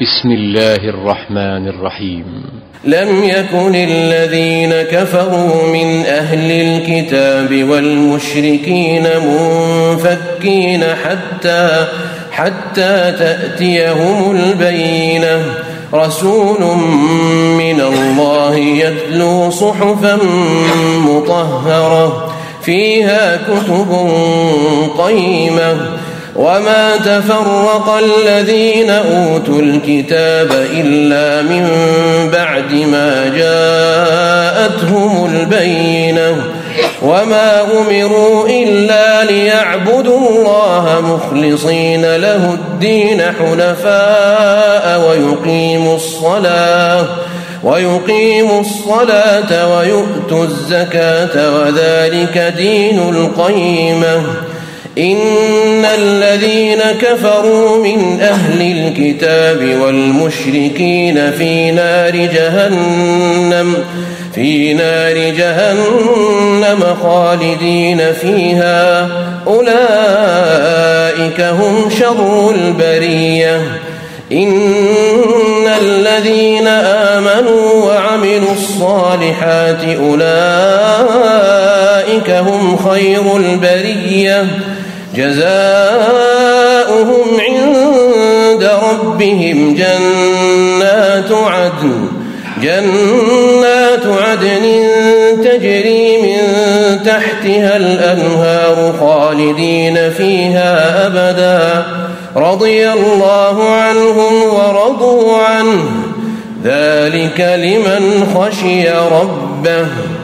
بسم الله الرحمن الرحيم. لم يكن الذين كفروا من أهل الكتاب والمشركين منفكين حتى تأتيهم البينة. رسول من الله يتلو صحفا مطهرة فيها كتب قيمة. وما تفرق الذين أوتوا الكتاب إلا من بعد ما جاءتهم البينة. وما أمروا إلا ليعبدوا الله مخلصين له الدين حنفاء ويقيموا الصلاة ويؤتوا الزكاة وذلك دين القيمة. إن الذين كفروا من أهل الكتاب والمشركين في نار جهنم خالدين فيها أولئك هم شر البرية. إن الذين آمنوا وعملوا الصالحات أولئك هم خير البرية. جزاؤهم عند ربهم جنات عدن تجري من تحتها الأنهار خالدين فيها أبدا. رضي الله عنهم ورضوا عنه ذلك لمن خشي ربه.